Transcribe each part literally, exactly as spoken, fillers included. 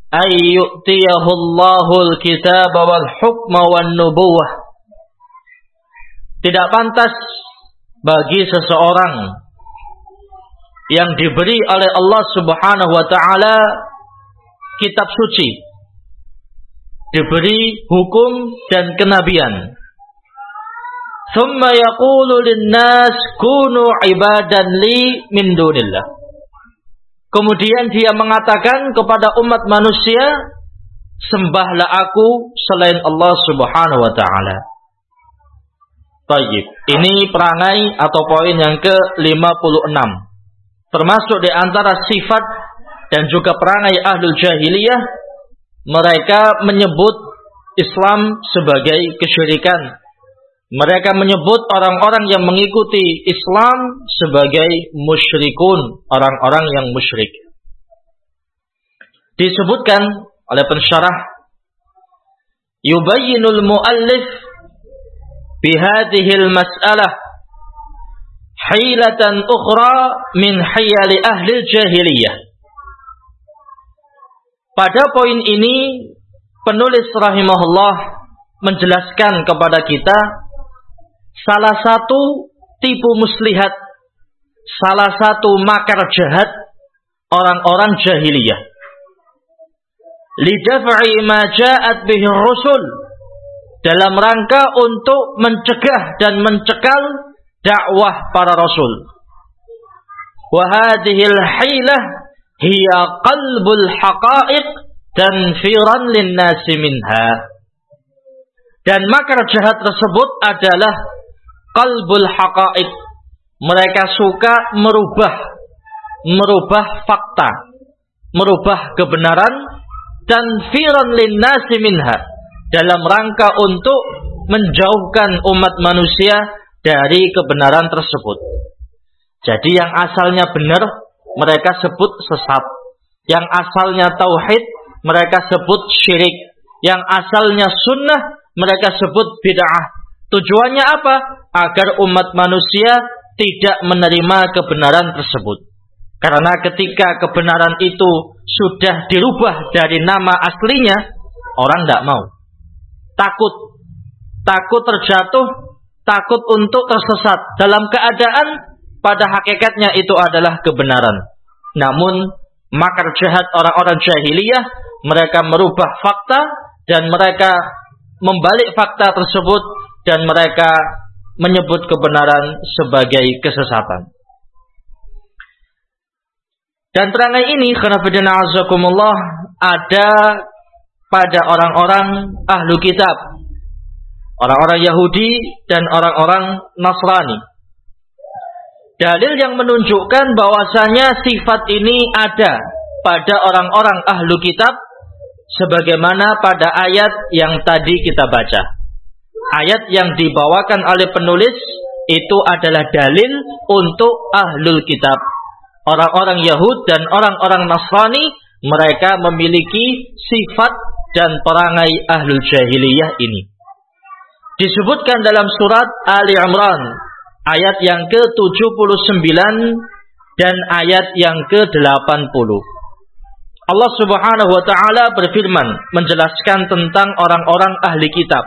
ay yu'tiyahu Allahul kitaba wal hukma wan nubuwah. Tidak pantas bagi seseorang yang diberi oleh Allah Subhanahu wa taala kitab suci, diberi hukum dan kenabian, thumma yaqulu lin-nas kunu ibadan li min dunillah. Kemudian dia mengatakan kepada umat manusia, sembahlah aku selain Allah Subhanahu wa taala. Baik, ini perangai atau poin yang ke lima puluh enam. Termasuk di antara sifat dan juga perangai ahlul jahiliyah, mereka menyebut Islam sebagai kesyirikan. Mereka menyebut orang-orang yang mengikuti Islam sebagai musyrikun, orang-orang yang musyrik. Disebutkan oleh pensyarah, yubayyinul muallif bihadhil mas'alah hilatan ukhra min hiyali ahli jahiliyah. Pada poin ini penulis rahimahullah menjelaskan kepada kita salah satu tipu muslihat, salah satu makar jahat orang-orang jahiliyah. Lidaf'i ma ja'at bihi rusul, dalam rangka untuk mencegah dan mencekal dakwah para rasul. Wa hadhil hilah hiya qalbul haqa'iq tanfiran lin-nasi minha. Dan makar jahat tersebut adalah qalbul haqa'iq. Mereka suka merubah merubah fakta, merubah kebenaran, tanfiran lin-nasi minha, dalam rangka untuk menjauhkan umat manusia dari kebenaran tersebut. Jadi yang asalnya benar mereka sebut sesat, yang asalnya tauhid mereka sebut syirik, yang asalnya sunnah mereka sebut bid'ah. Tujuannya apa? Agar umat manusia tidak menerima kebenaran tersebut. Karena ketika kebenaran itu sudah dirubah dari nama aslinya, orang tidak mau. Takut. Takut terjatuh, takut untuk tersesat dalam keadaan pada hakikatnya itu adalah kebenaran. Namun makar jahat orang-orang jahiliyah, mereka merubah fakta dan mereka membalik fakta tersebut dan mereka menyebut kebenaran sebagai kesesatan. Dan perangai ini khonafidina azakumullah ada pada orang-orang ahlu kitab, orang-orang Yahudi dan orang-orang Nasrani. Dalil yang menunjukkan bahwasanya sifat ini ada pada orang-orang ahlu kitab, sebagaimana pada ayat yang tadi kita baca. Ayat yang dibawakan oleh penulis itu adalah dalil untuk ahlul kitab. Orang-orang Yahud dan orang-orang Nasrani, mereka memiliki sifat dan perangai ahlul jahiliyah ini. Disebutkan dalam surat Ali Imran ayat yang ke tujuh puluh sembilan dan ayat yang ke delapan puluh. Allah Subhanahu wa taala berfirman menjelaskan tentang orang-orang ahli kitab.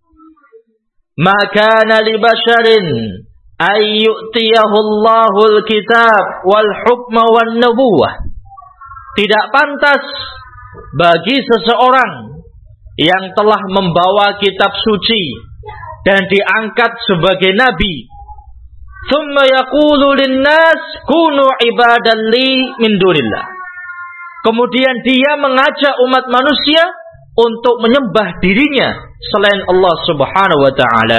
Maka li basharin ay yu'tiyahu Allahul kitab wal hukma wan nubuwah. Tidak pantas bagi seseorang yang telah membawa kitab suci dan diangkat sebagai nabi, thumma yaqulu lin-nas kunu ibadan li min dunillah. Kemudian dia mengajak umat manusia untuk menyembah dirinya selain Allah Subhanahu wa taala.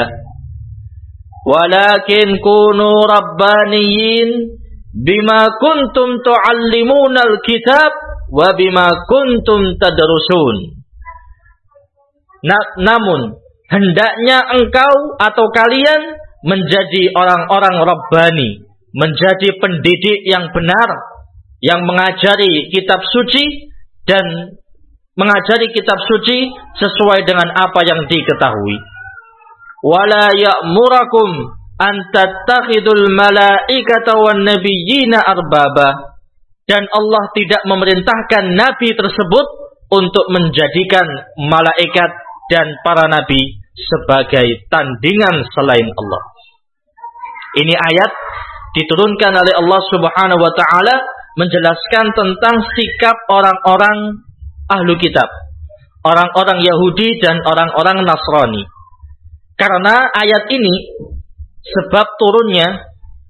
Walakin kunu rabbaniyin bima kuntum tuallimuna al-kitab wa bima kuntum tadrusun. Na- namun hendaknya engkau atau kalian menjadi orang-orang rabbani, menjadi pendidik yang benar, yang mengajari kitab suci dan mengajari kitab suci sesuai dengan apa yang diketahui. Wala ya'murakum an tattakhidul malaikata wan nabiyyina arbaba. Dan Allah tidak memerintahkan nabi tersebut untuk menjadikan malaikat dan para nabi sebagai tandingan selain Allah. Ini ayat diturunkan oleh Allah Subhanahu wa taala menjelaskan tentang sikap orang-orang ahlu kitab, orang-orang Yahudi dan orang-orang Nasrani. Karena ayat ini sebab turunnya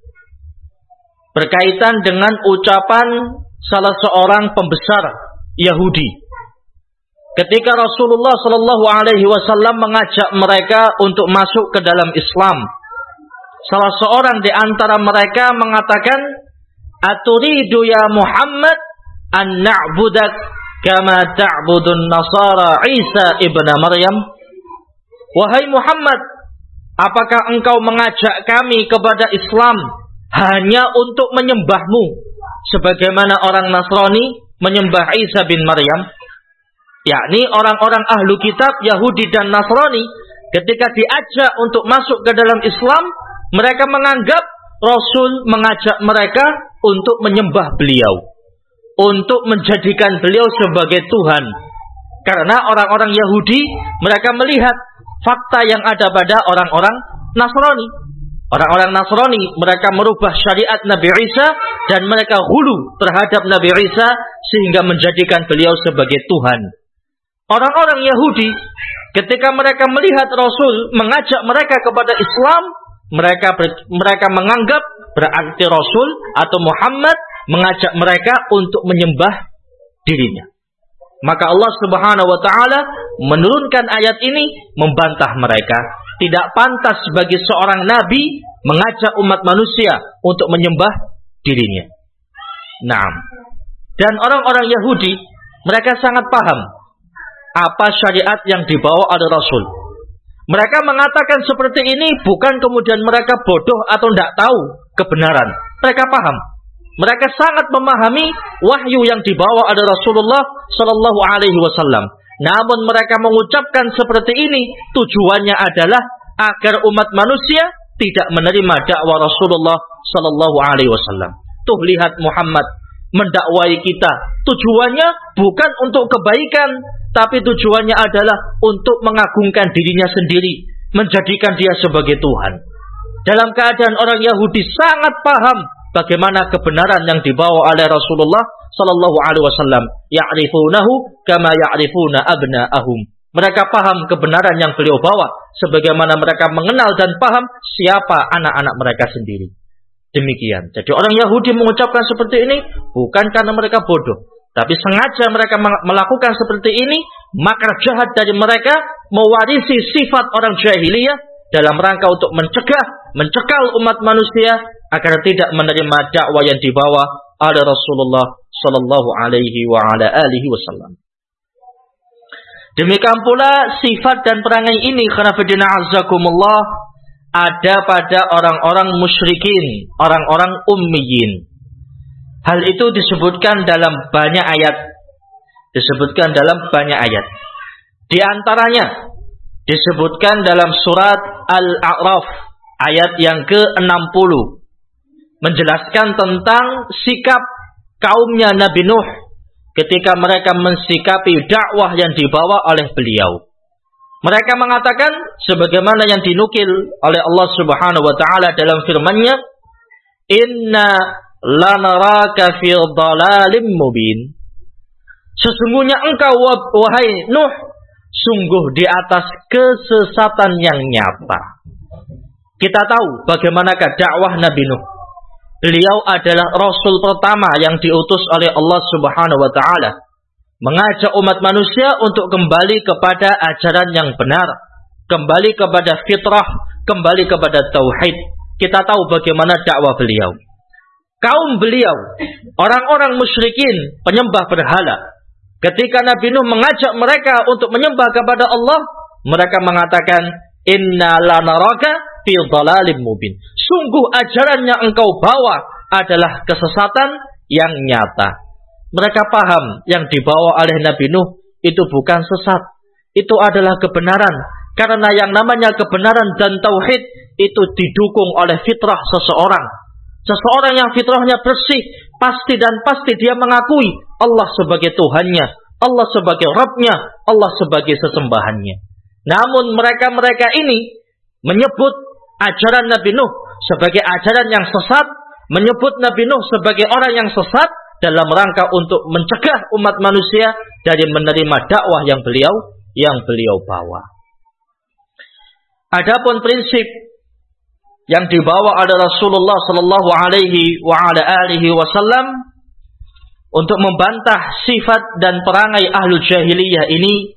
berkaitan dengan ucapan salah seorang pembesar Yahudi. Ketika Rasulullah Shallallahu Alaihi Wasallam mengajak mereka untuk masuk ke dalam Islam, salah seorang di antara mereka mengatakan, "Aturidu ya Muhammad an na'budak kama ta'budun Nasara Isa ibn Maryam?" Wahai Muhammad, apakah engkau mengajak kami kepada Islam hanya untuk menyembahmu sebagaimana orang Nasrani menyembah Isa bin Maryam? Yakni orang-orang ahlu kitab Yahudi dan Nasrani ketika diajak untuk masuk ke dalam Islam, mereka menganggap Rasul mengajak mereka untuk menyembah beliau, untuk menjadikan beliau sebagai Tuhan. Karena orang-orang Yahudi, mereka melihat fakta yang ada pada orang-orang Nasrani. Orang-orang Nasrani, mereka merubah syariat Nabi Isa dan mereka hulu terhadap Nabi Isa sehingga menjadikan beliau sebagai Tuhan. Orang-orang Yahudi ketika mereka melihat Rasul mengajak mereka kepada Islam, mereka ber, mereka menganggap berarti Rasul atau Muhammad mengajak mereka untuk menyembah dirinya. Maka Allah Subhanahu wa taala menurunkan ayat ini membantah mereka. Tidak pantas bagi seorang nabi mengajak umat manusia untuk menyembah dirinya. Naam. Dan orang-orang Yahudi mereka sangat paham apa syariat yang dibawa oleh Rasul. Mereka mengatakan seperti ini bukan kemudian mereka bodoh atau tidak tahu kebenaran. Mereka paham. Mereka sangat memahami wahyu yang dibawa oleh Rasulullah Sallallahu Alaihi Wasallam. Namun mereka mengucapkan seperti ini tujuannya adalah agar umat manusia tidak menerima dakwah Rasulullah Sallallahu Alaihi Wasallam. Tuh lihat Muhammad mendakwai kita. Tujuannya bukan untuk kebaikan, tapi tujuannya adalah untuk mengagungkan dirinya sendiri, menjadikan dia sebagai Tuhan. Dalam keadaan orang Yahudi sangat paham bagaimana kebenaran yang dibawa oleh Rasulullah Sallallahu Alaihi Wasallam. Ya'rifunahu kama ya'rifuna abna'ahum. Mereka paham kebenaran yang beliau bawa, sebagaimana mereka mengenal dan paham siapa anak-anak mereka sendiri. Demikian. Jadi orang Yahudi mengucapkan seperti ini bukan karena mereka bodoh, tapi sengaja mereka melakukan seperti ini, makar jahat dari mereka mewarisi sifat orang jahiliyah dalam rangka untuk mencegah, mencekal umat manusia agar tidak menerima dakwah yang dibawa oleh Rasulullah Sallallahu Alaihi wa ala alihi Wasallam. Demikian pula sifat dan perangai ini khonafidina azzakumullah ada pada orang-orang musyrikin, orang-orang ummiyin. Hal itu disebutkan dalam banyak ayat. Disebutkan dalam banyak ayat. Di antaranya disebutkan dalam surat Al-A'raf ayat yang ke enam puluh. Menjelaskan tentang sikap kaumnya Nabi Nuh ketika mereka mensikapi dakwah yang dibawa oleh beliau. Mereka mengatakan sebagaimana yang dinukil oleh Allah Subhanahu wa taala dalam firman-Nya, "Inna lanaraka fi dhalalim mubin." Sesungguhnya engkau wahai Nuh sungguh di atas kesesatan yang nyata. Kita tahu bagaimanakah dakwah Nabi Nuh. Beliau adalah rasul pertama yang diutus oleh Allah Subhanahu wa taala, mengajak umat manusia untuk kembali kepada ajaran yang benar, kembali kepada fitrah, kembali kepada tauhid. Kita tahu bagaimana dakwah beliau. Kaum beliau, orang-orang musyrikin, penyembah berhala, ketika Nabi Nuh mengajak mereka untuk menyembah kepada Allah, mereka mengatakan, "Inna lanaraka fi dhalalim mubin." Sungguh ajaran yang engkau bawa adalah kesesatan yang nyata. Mereka paham yang dibawa oleh Nabi Nuh itu bukan sesat, itu adalah kebenaran. Karena yang namanya kebenaran dan tauhid itu didukung oleh fitrah seseorang. Seseorang yang fitrahnya bersih, pasti dan pasti dia mengakui Allah sebagai Tuhannya, Allah sebagai Rabbnya, Allah sebagai sesembahannya. Namun mereka-mereka ini menyebut ajaran Nabi Nuh sebagai ajaran yang sesat, menyebut Nabi Nuh sebagai orang yang sesat dalam rangka untuk mencegah umat manusia dari menerima dakwah yang beliau yang beliau bawa. Adapun prinsip yang dibawa oleh Rasulullah sallallahu alaihi wa ala alihi wasallam untuk membantah sifat dan perangai ahlul jahiliyah ini,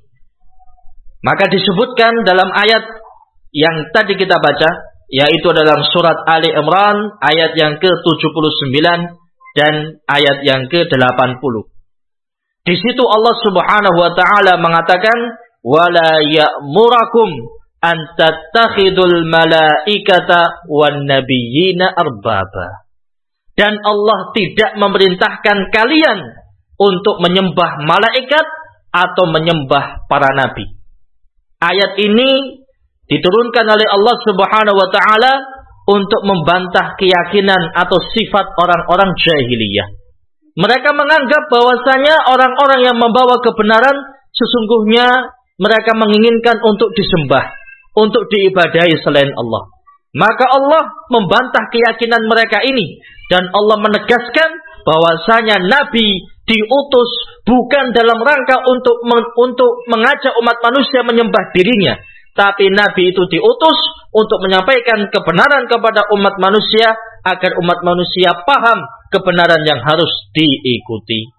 maka disebutkan dalam ayat yang tadi kita baca, yaitu dalam surat Ali Imran ayat yang ke tujuh puluh sembilan dan ayat yang ke delapan puluh. Di situ Allah Subhanahu wa taala mengatakan, "Wala ya'murakum an tattakhidul malaikata wan nabiyyina arbaba." Dan Allah tidak memerintahkan kalian untuk menyembah malaikat atau menyembah para nabi. Ayat ini diturunkan oleh Allah Subhanahu wa taala untuk membantah keyakinan atau sifat orang-orang jahiliyah. Mereka menganggap bahwasanya orang-orang yang membawa kebenaran sesungguhnya mereka menginginkan untuk disembah, untuk diibadahi selain Allah. Maka Allah membantah keyakinan mereka ini dan Allah menegaskan bahwasanya nabi diutus bukan dalam rangka untuk untuk mengajak umat manusia menyembah dirinya, tapi nabi itu diutus untuk menyampaikan kebenaran kepada umat manusia agar umat manusia paham kebenaran yang harus diikuti.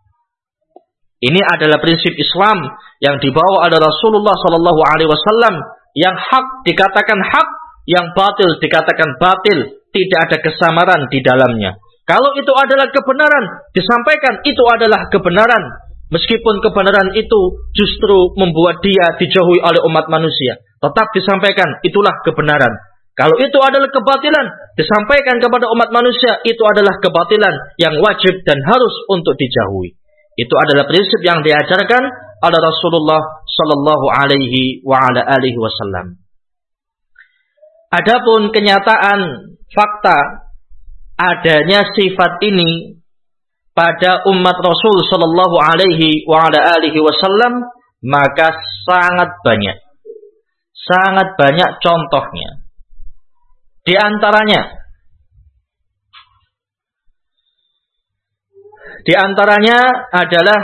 Ini adalah prinsip Islam yang dibawa oleh Rasulullah sallallahu alaihi wasallam, yang hak dikatakan hak, yang batil dikatakan batil, tidak ada kesamaran di dalamnya. Kalau itu adalah kebenaran, disampaikan itu adalah kebenaran, meskipun kebenaran itu justru membuat dia dijauhi oleh umat manusia, tetap disampaikan itulah kebenaran. Kalau itu adalah kebatilan, disampaikan kepada umat manusia, itu adalah kebatilan yang wajib dan harus untuk dijauhi. Itu adalah prinsip yang diajarkan oleh Rasulullah sallallahu alaihi wa ala alihi wasallam. Adapun kenyataan fakta adanya sifat ini pada umat Rasul sallallahu alaihi wa ala alihi wasallam, maka sangat banyak. Sangat banyak contohnya. Di antaranya Di antaranya adalah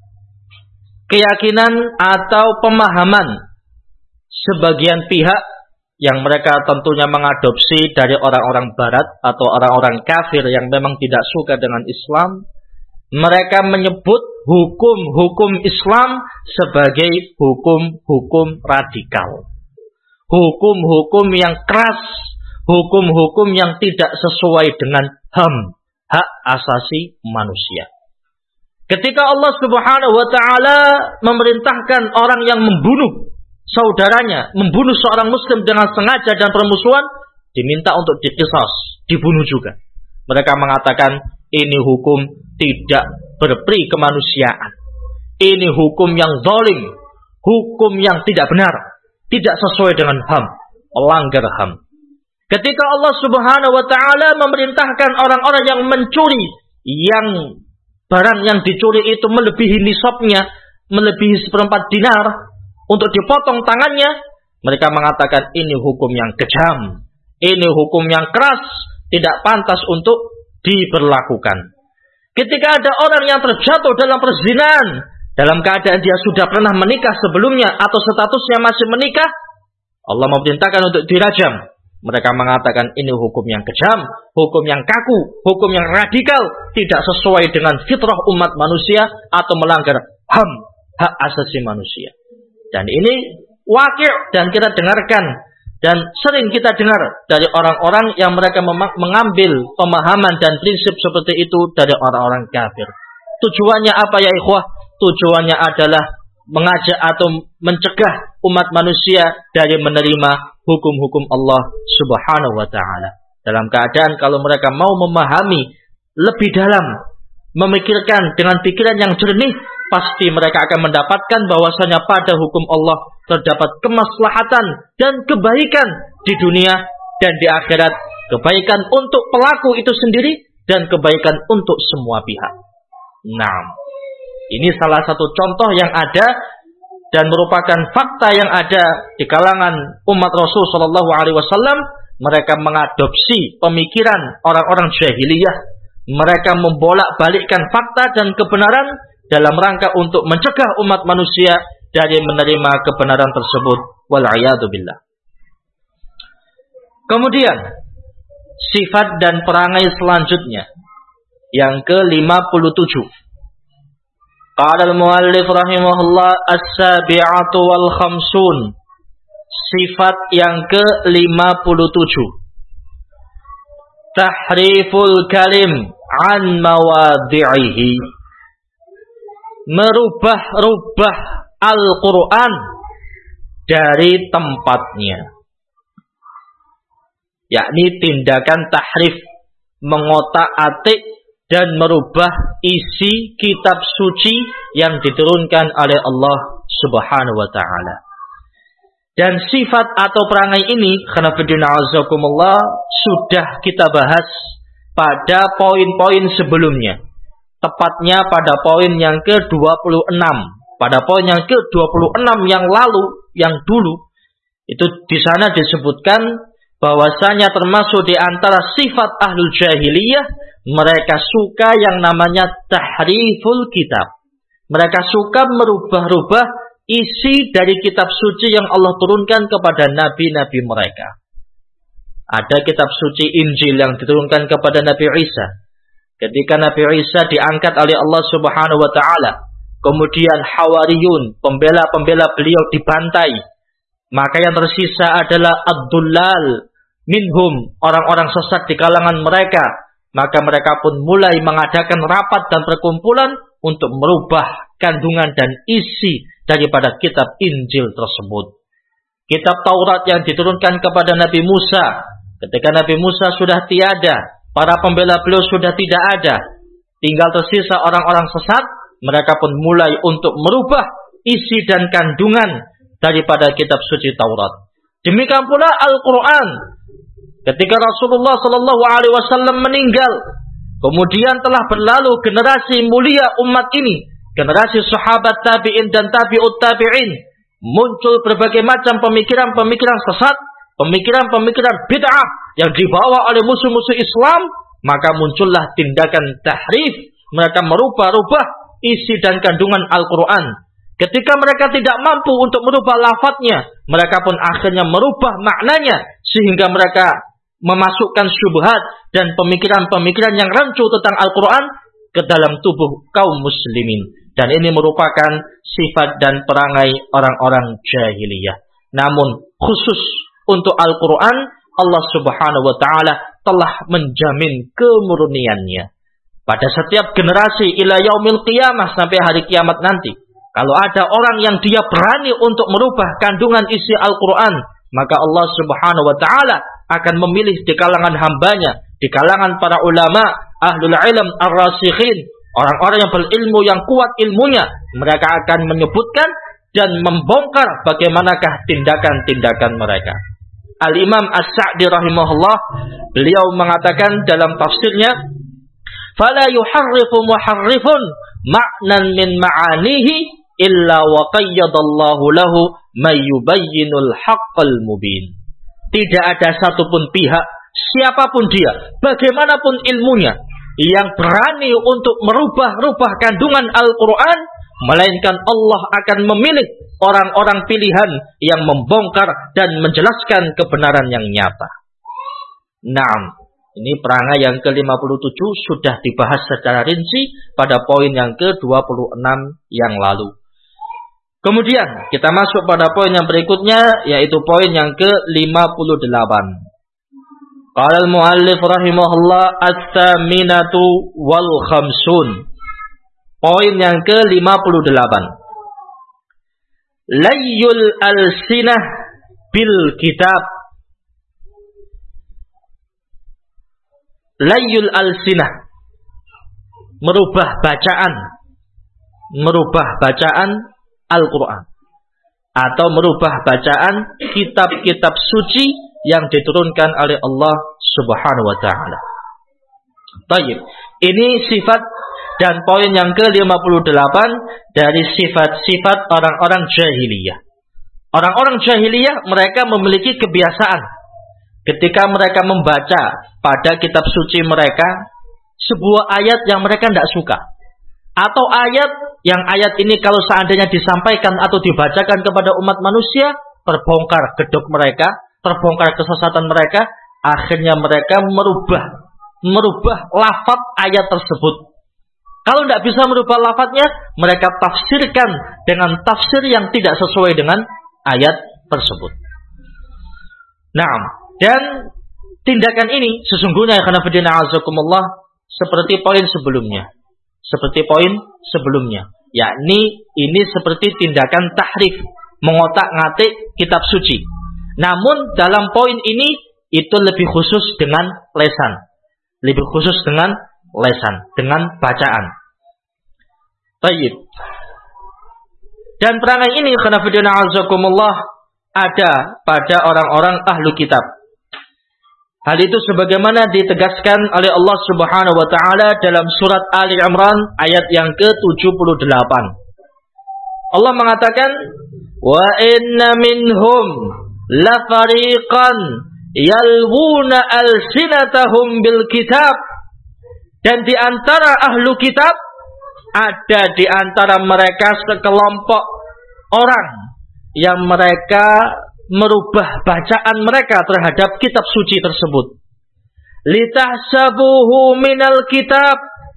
keyakinan atau pemahaman sebagian pihak yang mereka tentunya mengadopsi dari orang-orang barat atau orang-orang kafir yang memang tidak suka dengan Islam. Mereka menyebut hukum-hukum Islam sebagai hukum-hukum radikal, hukum-hukum yang keras, hukum-hukum yang tidak sesuai dengan H A M, hak asasi manusia. Ketika Allah Subhanahu wa taala memerintahkan orang yang membunuh saudaranya, membunuh seorang muslim dengan sengaja dan permusuhan, diminta untuk diqisas, dibunuh juga. Mereka mengatakan ini hukum tidak berperi kemanusiaan. Ini hukum yang zalim, hukum yang tidak benar, tidak sesuai dengan H A M, melanggar H A M. Ketika Allah Subhanahu wa taala memerintahkan orang-orang yang mencuri, yang barang yang dicuri itu melebihi nisabnya, melebihi seperempat dinar, untuk dipotong tangannya, mereka mengatakan ini hukum yang kejam, ini hukum yang keras, tidak pantas untuk diberlakukan. Ketika ada orang yang terjatuh dalam perzinahan, dalam keadaan dia sudah pernah menikah sebelumnya atau statusnya masih menikah, Allah memerintahkan untuk dirajam. Mereka mengatakan ini hukum yang kejam, hukum yang kaku, hukum yang radikal, tidak sesuai dengan fitrah umat manusia atau melanggar H A M, hak asasi manusia. Dan ini wakil dan kita dengarkan dan sering kita dengar dari orang-orang yang mereka mengambil pemahaman dan prinsip seperti itu dari orang-orang kafir. Tujuannya apa ya ikhwah? Tujuannya adalah mengajak atau mencegah umat manusia dari menerima hukum-hukum Allah Subhanahu wa taala. Dalam keadaan kalau mereka mau memahami lebih dalam, memikirkan dengan pikiran yang jernih, pasti mereka akan mendapatkan bahwasanya pada hukum Allah terdapat kemaslahatan dan kebaikan di dunia dan di akhirat, kebaikan untuk pelaku itu sendiri dan kebaikan untuk semua pihak. Nah, Ini salah satu contoh yang ada dan merupakan fakta yang ada di kalangan umat Rasul sallallahu alaihi wasallam. Mereka mengadopsi pemikiran orang-orang jahiliyah. Mereka membolak-balikkan fakta dan kebenaran dalam rangka untuk mencegah umat manusia dari menerima kebenaran tersebut. Wal'iyadu billah. Kemudian sifat dan perangai selanjutnya yang ke lima puluh tujuh. Qala al-muallif rahimahullah as-sabi'atu wal khamsun. Sifat yang ke lima puluh tujuh. Tahriful kalim an mawadhi'ihi. Merubah-rubah Al-Quran dari tempatnya. Yakni tindakan tahrif, mengotak-atik dan merubah isi kitab suci yang diturunkan oleh Allah Subhanahu wa ta'ala. Dan sifat atau perangai ini, khanafiddin azakumullah, sudah kita bahas pada poin-poin sebelumnya. Tepatnya pada poin yang ke dua puluh enam. Pada poin yang ke dua puluh enam yang lalu, yang dulu, itu di sana disebutkan bahwasanya termasuk di antara sifat ahlul jahiliyah, mereka suka yang namanya tahriful kitab. Mereka suka merubah-rubah isi dari kitab suci yang Allah turunkan kepada nabi-nabi mereka. Ada kitab suci Injil yang diturunkan kepada Nabi Isa. Ketika Nabi Isa diangkat oleh Allah Subhanahu wa ta'ala, kemudian Hawariyun, pembela-pembela beliau dibantai, maka yang tersisa adalah ad-dullal minhum, orang-orang sesat di kalangan mereka. Maka mereka pun mulai mengadakan rapat dan perkumpulan untuk merubah kandungan dan isi daripada kitab Injil tersebut. Kitab Taurat yang diturunkan kepada Nabi Musa, ketika Nabi Musa sudah tiada, para pembela beliau sudah tidak ada, tinggal tersisa orang-orang sesat, mereka pun mulai untuk merubah isi dan kandungan daripada kitab suci Taurat. Demikian pula Al-Quran. Ketika Rasulullah sallallahu alaihi wasallam meninggal, kemudian telah berlalu generasi mulia umat ini, generasi sahabat tabi'in dan tabi'ut tabi'in, muncul berbagai macam pemikiran-pemikiran sesat, pemikiran-pemikiran bid'ah yang dibawa oleh musuh-musuh Islam, maka muncullah tindakan tahrif, mereka merubah-rubah isi dan kandungan Al-Quran. Ketika mereka tidak mampu untuk merubah lafadznya, mereka pun akhirnya merubah maknanya, sehingga mereka memasukkan syubhat dan pemikiran-pemikiran yang rancu tentang Al-Quran ke dalam tubuh kaum muslimin. Dan ini merupakan sifat dan perangai orang-orang jahiliyah. Namun khusus untuk Al-Quran, Allah Subhanahu wa ta'ala telah menjamin kemurniannya. Pada setiap generasi ila yaumil qiyamah, sampai hari kiamat nanti, kalau ada orang yang dia berani untuk merubah kandungan isi Al-Quran, maka Allah Subhanahu wa ta'ala akan memilih di kalangan hambanya, di kalangan para ulama, ahlul ilm ar-rasikhin, orang-orang yang berilmu, yang kuat ilmunya, mereka akan menyebutkan dan membongkar bagaimanakah tindakan-tindakan mereka. Al-Imam As-Sa'di rahimahullah, beliau mengatakan dalam tafsirnya, "Fala yuharrifu muharrifun ma'nan min ma'anihi illa wa qayyadallahu lahu may yubayyinul haqqal mubin." Tidak ada satupun pihak, siapapun dia, bagaimanapun ilmunya, yang berani untuk merubah-rubah kandungan Al-Quran, melainkan Allah akan memilih orang-orang pilihan yang membongkar dan menjelaskan kebenaran yang nyata. Naam, ini perangai yang ke lima puluh tujuh sudah dibahas secara rinci pada poin yang ke dua puluh enam yang lalu. Kemudian kita masuk pada poin yang berikutnya, yaitu poin yang ke lima puluh delapan. Qala al-muallif rahimahullah as-saminatu wal khamsun. Poin yang ke lima puluh delapan. Layyul al-sinah bil kitab. Layyul al-sinah, merubah bacaan, merubah bacaan Al-Quran, atau merubah bacaan kitab-kitab suci yang diturunkan oleh Allah Subhanahu wa ta'ala. Baik, ini sifat Dan poin yang ke lima puluh delapan dari sifat-sifat orang-orang jahiliyah. Orang-orang jahiliyah mereka memiliki kebiasaan ketika mereka membaca pada kitab suci mereka sebuah ayat yang mereka tidak suka, atau ayat yang ayat ini kalau seandainya disampaikan atau dibacakan kepada umat manusia, terbongkar gedok mereka, terbongkar kesesatan mereka, akhirnya mereka merubah merubah lafaz ayat tersebut. Kalau tidak bisa merubah lafadznya, mereka tafsirkan dengan tafsir yang tidak sesuai dengan ayat tersebut. Nah, dan tindakan ini sesungguhnya ya khonafidina azakumullah seperti poin sebelumnya. Seperti poin sebelumnya. Yakni ini seperti tindakan tahrif, mengotak-ngatik kitab suci. Namun dalam poin ini itu lebih khusus dengan lesan. Lebih khusus dengan lesan, dengan bacaan. Baik. Dan perangai ini khonafidina azakumullah ada pada orang-orang ahlu kitab. Hal itu sebagaimana ditegaskan oleh Allah Subhanahu wa taala dalam surat Ali Imran ayat yang ke tujuh puluh delapan. Allah mengatakan, "Wa inna minhum la fariqan yalwuna alsinatahum bil kitab." Dan di antara ahlu kitab ada di antara mereka sekelompok orang yang mereka merubah bacaan mereka terhadap kitab suci tersebut. Litahsabuhu minal kitab,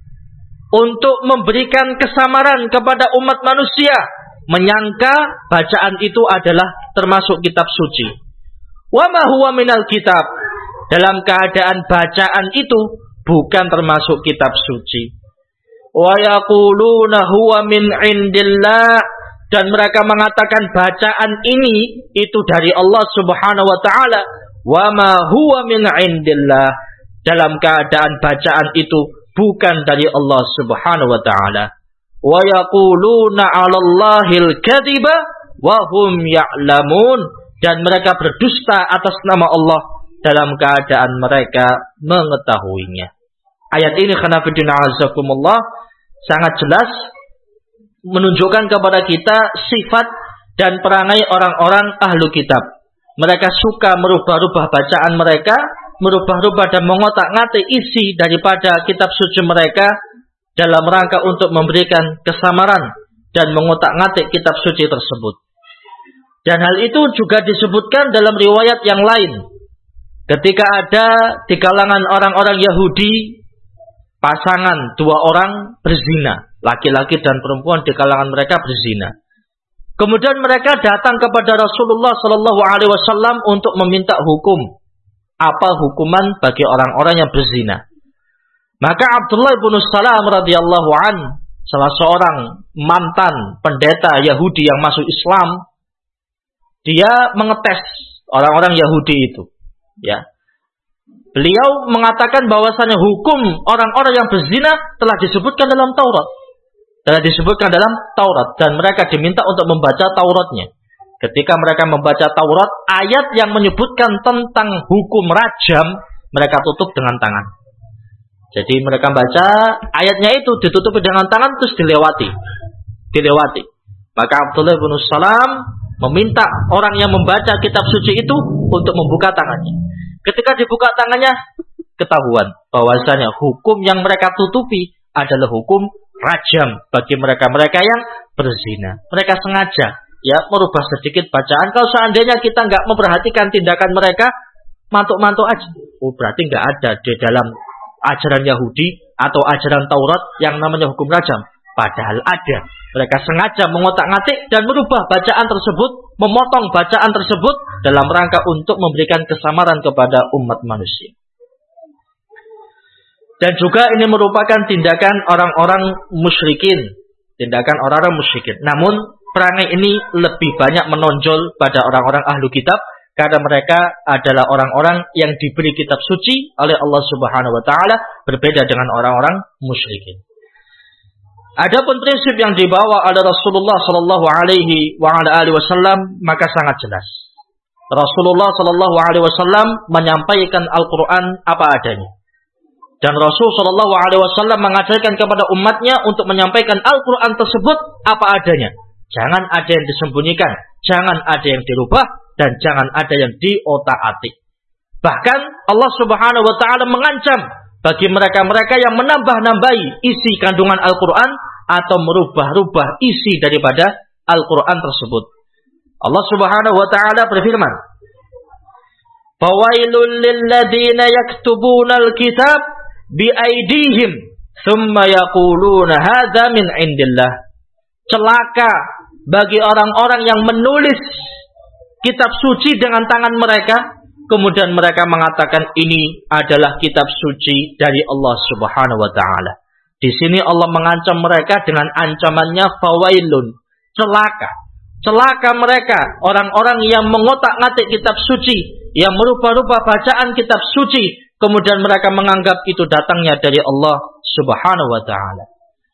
untuk memberikan kesamaran kepada umat manusia, menyangka bacaan itu adalah termasuk kitab suci. Wa ma huwa minal kitab, dalam keadaan bacaan itu bukan termasuk kitab suci. Wa yaquluna huwa min indillah, dan mereka mengatakan bacaan ini itu dari Allah Subhanahu wa taala. Wa ma huwa min indillah, dalam keadaan bacaan itu bukan dari Allah Subhanahu wa taala. Wa yaquluna 'alallahil kadhiba wa hum ya'lamun, dan mereka berdusta atas nama Allah dalam keadaan mereka mengetahuinya. Ayat ini khonafidina azakumullah sangat jelas menunjukkan kepada kita sifat dan perangai orang-orang ahlu kitab. Mereka suka merubah-rubah bacaan mereka, merubah-rubah dan mengotak-ngatik isi daripada kitab suci mereka dalam rangka untuk memberikan kesamaran dan mengotak-ngatik kitab suci tersebut. Dan hal itu juga disebutkan dalam riwayat yang lain. Ketika ada di kalangan orang-orang Yahudi pasangan dua orang berzina, laki-laki dan perempuan di kalangan mereka berzina. Kemudian mereka datang kepada Rasulullah Shallallahu Alaihi Wasallam untuk meminta hukum, apa hukuman bagi orang-orang yang berzina. Maka Abdullah bin Salam radhiyallahu an, salah seorang mantan pendeta Yahudi yang masuk Islam, dia mengetes orang-orang Yahudi itu, ya. Beliau mengatakan bahwasanya hukum orang-orang yang berzina telah disebutkan dalam Taurat. Telah disebutkan dalam Taurat. Dan mereka diminta untuk membaca Tauratnya. Ketika mereka membaca Taurat, ayat yang menyebutkan tentang hukum rajam, mereka tutup dengan tangan. Jadi mereka baca ayatnya itu, ditutup dengan tangan, terus dilewati. Dilewati. Maka Abdullah bin Salam meminta orang yang membaca kitab suci itu untuk membuka tangannya. Ketika dibuka tangannya, ketahuan bahwasanya hukum yang mereka tutupi adalah hukum rajam bagi mereka-mereka yang berzina. Mereka sengaja ya merubah sedikit bacaan. Kalau seandainya kita nggak memperhatikan tindakan mereka, mantuk-mantuk aja. Oh, berarti nggak ada di dalam ajaran Yahudi atau ajaran Taurat yang namanya hukum rajam. Padahal ada. Mereka sengaja mengotak-ngatik dan merubah bacaan tersebut, memotong bacaan tersebut dalam rangka untuk memberikan kesamaran kepada umat manusia. Dan juga ini merupakan tindakan orang-orang musyrikin, tindakan orang-orang musyrikin. Namun perangai ini lebih banyak menonjol pada orang-orang ahlu kitab, karena mereka adalah orang-orang yang diberi kitab suci oleh Allah Subhanahu wa taala, berbeda dengan orang-orang musyrikin. Adapun prinsip yang dibawa oleh Rasulullah sallallahu alaihi wasallam maka sangat jelas. Rasulullah sallallahu alaihi wasallam menyampaikan Al-Qur'an apa adanya. Dan Rasul Shallallahu Alaihi Wasallam mengajarkan kepada umatnya untuk menyampaikan Al-Quran tersebut apa adanya. Jangan ada yang disembunyikan, jangan ada yang dirubah, dan jangan ada yang diotak-atik. Bahkan Allah Subhanahu Wa Taala mengancam bagi mereka-mereka yang menambah-nambahi isi kandungan Al-Quran atau merubah-rubah isi daripada Al-Quran tersebut. Allah Subhanahu Wa Taala berfirman, "Fawailul lilladzina yaktubuna al-kitab biaidihim thumma yaquluna hadza min indillah." Celaka bagi orang-orang yang menulis kitab suci dengan tangan mereka, kemudian mereka mengatakan ini adalah kitab suci dari Allah Subhanahu wa taala. Di sini Allah mengancam mereka dengan ancamannya fawailun, celaka. Celaka mereka, orang-orang yang mengotak-ngatik kitab suci, yang merubah-rubah bacaan kitab suci, kemudian mereka menganggap itu datangnya dari Allah Subhanahu wa taala.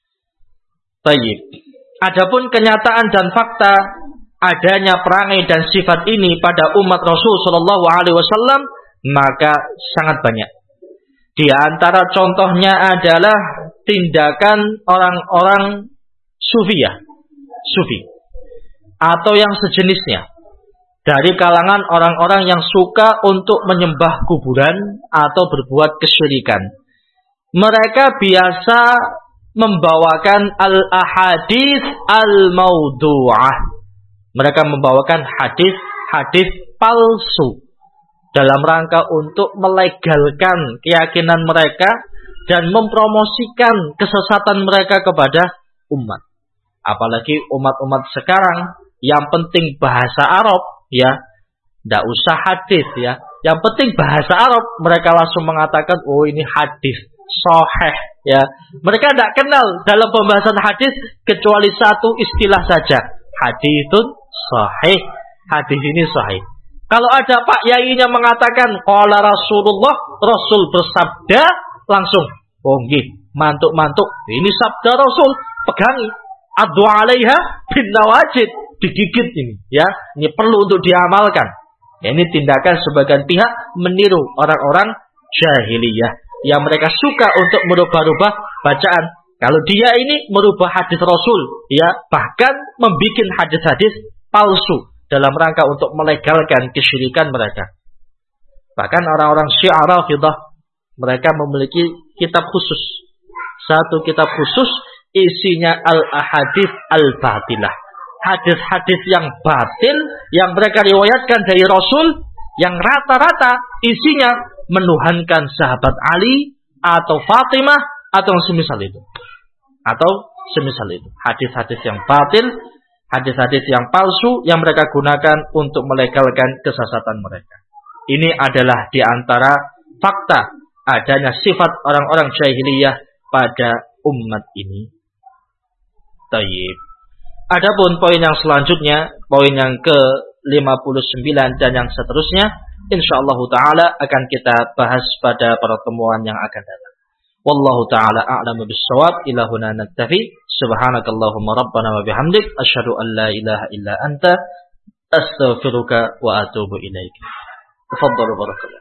Baik. Adapun kenyataan dan fakta adanya perangai dan sifat ini pada umat Rasul sallallahu alaihi wasallam maka sangat banyak. Di antara contohnya adalah tindakan orang-orang sufiyah, sufi atau yang sejenisnya dari kalangan orang-orang yang suka untuk menyembah kuburan atau berbuat kesyirikan. Mereka biasa membawakan al-ahadits al-maudu'ah. Mereka membawakan hadis-hadis palsu dalam rangka untuk melegalkan keyakinan mereka dan mempromosikan kesesatan mereka kepada umat. Apalagi umat-umat sekarang yang penting bahasa Arab, ya, tidak usah hadis, ya. Yang penting bahasa Arab, mereka langsung mengatakan, oh ini hadis sahih, ya. Mereka tidak kenal dalam pembahasan hadis kecuali satu istilah saja, haditsun sahih. Hadis ini sahih. Kalau ada Pak Yainya mengatakan qala Rasulullah, Rasul bersabda, langsung, oh nggih, mantuk-mantuk, ini sabda Rasul, pegangi, addu 'alaiha bin nawajid, digigit ini, ya. Ini perlu untuk diamalkan. Ya, ini tindakan sebagian pihak meniru orang-orang jahiliyah yang mereka suka untuk merubah-rubah bacaan. Kalau dia ini merubah hadis Rasul, ya, bahkan membuat hadis-hadis palsu dalam rangka untuk melegalkan kesyirikan mereka. Bahkan orang-orang Syiah Rafidah, mereka memiliki kitab khusus. Satu kitab khusus isinya al-ahadits al-batilah. Hadis-hadis yang batil yang mereka riwayatkan dari Rasul, yang rata-rata isinya menuhankan sahabat Ali atau Fatimah atau semisal itu. Atau semisal itu. Hadis-hadis yang batil, hadis-hadis yang palsu yang mereka gunakan untuk melegalkan kesesatan mereka. Ini adalah di antara fakta adanya sifat orang-orang jahiliyah pada umat ini. Tayyib. Adapun poin yang selanjutnya, poin yang ke lima puluh sembilan dan yang seterusnya, insyaallah taala akan kita bahas pada pertemuan yang akan datang. Wallahu taala a'lamu bis-shawab. Ila huna naktafi. Subhanakallahumma rabbana wa bihamdik asyhadu an la ilaha illa anta astaghfiruka wa atubu ilaik. Tafadhalu barakallahu.